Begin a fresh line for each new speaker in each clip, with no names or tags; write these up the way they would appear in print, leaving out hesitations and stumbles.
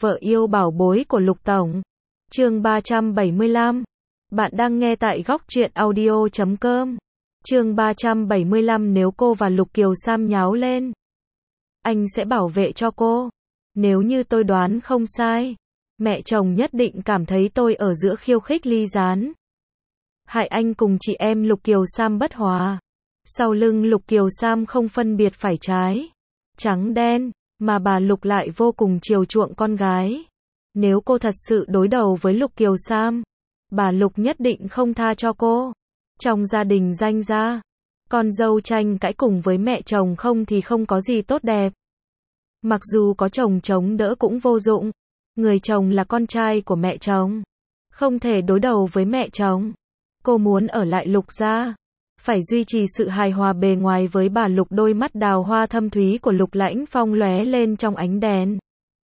Vợ yêu bảo bối của Lục Tổng. Chương 375. Bạn đang nghe tại góc truyện audio.com. Chương 375. Nếu cô và Lục Kiều Sam nháo lên, anh sẽ bảo vệ cho cô. Nếu như tôi đoán không sai, mẹ chồng nhất định cảm thấy tôi ở giữa khiêu khích ly gián, hại anh cùng chị em Lục Kiều Sam bất hòa. Sau lưng Lục Kiều Sam không phân biệt phải trái, trắng đen, mà bà Lục lại vô cùng chiều chuộng con gái. Nếu cô thật sự đối đầu với Lục Kiều Sam, bà Lục nhất định không tha cho cô. Trong gia đình danh gia, con dâu tranh cãi cùng với mẹ chồng không thì không có gì tốt đẹp. Mặc dù có chồng chống đỡ cũng vô dụng. Người chồng là con trai của mẹ chồng, không thể đối đầu với mẹ chồng. Cô muốn ở lại Lục gia, phải duy trì sự hài hòa bề ngoài với bà Lục. Đôi mắt đào hoa thâm thúy của Lục Lãnh Phong lóe lên trong ánh đèn,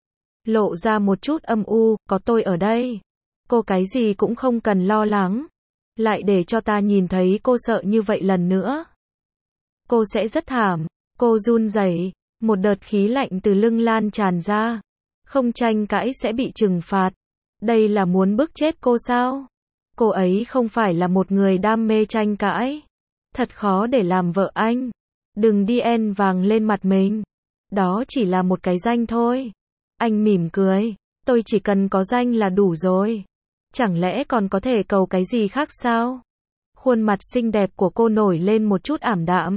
lộ ra một chút âm u. Có tôi ở đây, cô cái gì cũng không cần lo lắng. Lại để cho ta nhìn thấy cô sợ như vậy lần nữa, cô sẽ rất thảm. Cô run rẩy, một đợt khí lạnh từ lưng lan tràn ra. Không tranh cãi sẽ bị trừng phạt. Đây là muốn bức chết cô sao? Cô ấy không phải là một người đam mê tranh cãi. Thật khó để làm vợ anh. Đừng đi en vàng lên mặt mình. Đó chỉ là một cái danh thôi. Anh mỉm cười. Tôi chỉ cần có danh là đủ rồi. Chẳng lẽ còn có thể cầu cái gì khác sao? Khuôn mặt xinh đẹp của cô nổi lên một chút ảm đạm.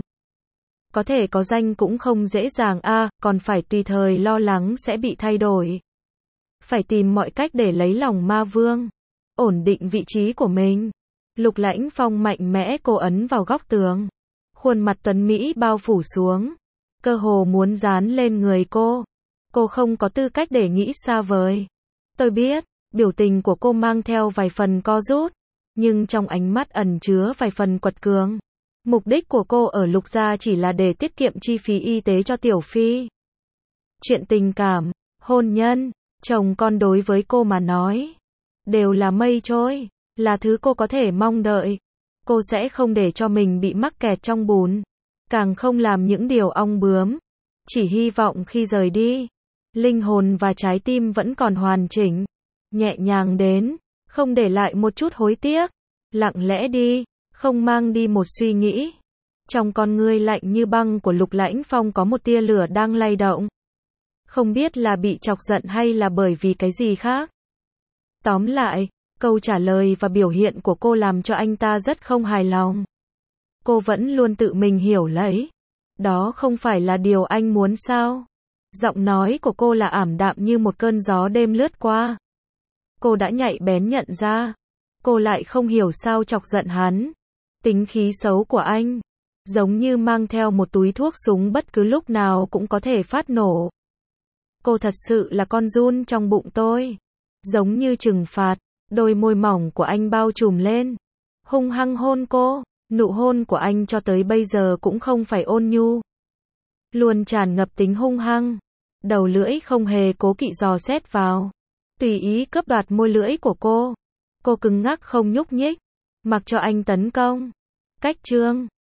Có thể có danh cũng không dễ dàng a, còn phải tùy thời lo lắng sẽ bị thay đổi. Phải tìm mọi cách để lấy lòng ma vương, ổn định vị trí của mình. Lục Lãnh Phong mạnh mẽ cô ấn vào góc tường. Khuôn mặt tuấn mỹ bao phủ xuống, cơ hồ muốn dán lên người cô. Cô không có tư cách để nghĩ xa vời. Tôi biết, biểu tình của cô mang theo vài phần co rút, nhưng trong ánh mắt ẩn chứa vài phần quật cường. Mục đích của cô ở Lục gia chỉ là để tiết kiệm chi phí y tế cho Tiểu Phi. Chuyện tình cảm, hôn nhân, chồng con đối với cô mà nói, đều là mây trôi, là thứ cô có thể mong đợi. Cô sẽ không để cho mình bị mắc kẹt trong bùn, càng không làm những điều ong bướm. Chỉ hy vọng khi rời đi, linh hồn và trái tim vẫn còn hoàn chỉnh, nhẹ nhàng đến, không để lại một chút hối tiếc. Lặng lẽ đi, không mang đi một suy nghĩ. Trong con ngươi lạnh như băng của Lục Lãnh Phong có một tia lửa đang lay động. Không biết là bị chọc giận hay là bởi vì cái gì khác. Tóm lại, câu trả lời và biểu hiện của cô làm cho anh ta rất không hài lòng. Cô vẫn luôn tự mình hiểu lấy. Đó không phải là điều anh muốn sao? Giọng nói của cô là ảm đạm như một cơn gió đêm lướt qua. Cô đã nhạy bén nhận ra. Cô lại không hiểu sao chọc giận hắn. Tính khí xấu của anh, giống như mang theo một túi thuốc súng bất cứ lúc nào cũng có thể phát nổ. Cô thật sự là con giun trong bụng tôi. Giống như trừng phạt, đôi môi mỏng của anh bao trùm lên, hung hăng hôn cô. Nụ hôn của anh cho tới bây giờ cũng không phải ôn nhu, luôn tràn ngập tính hung hăng. Đầu lưỡi không hề cố kỵ dò xét vào, tùy ý cướp đoạt môi lưỡi của cô. Cô cứng ngắc không nhúc nhích, mặc cho anh tấn công. Cách chương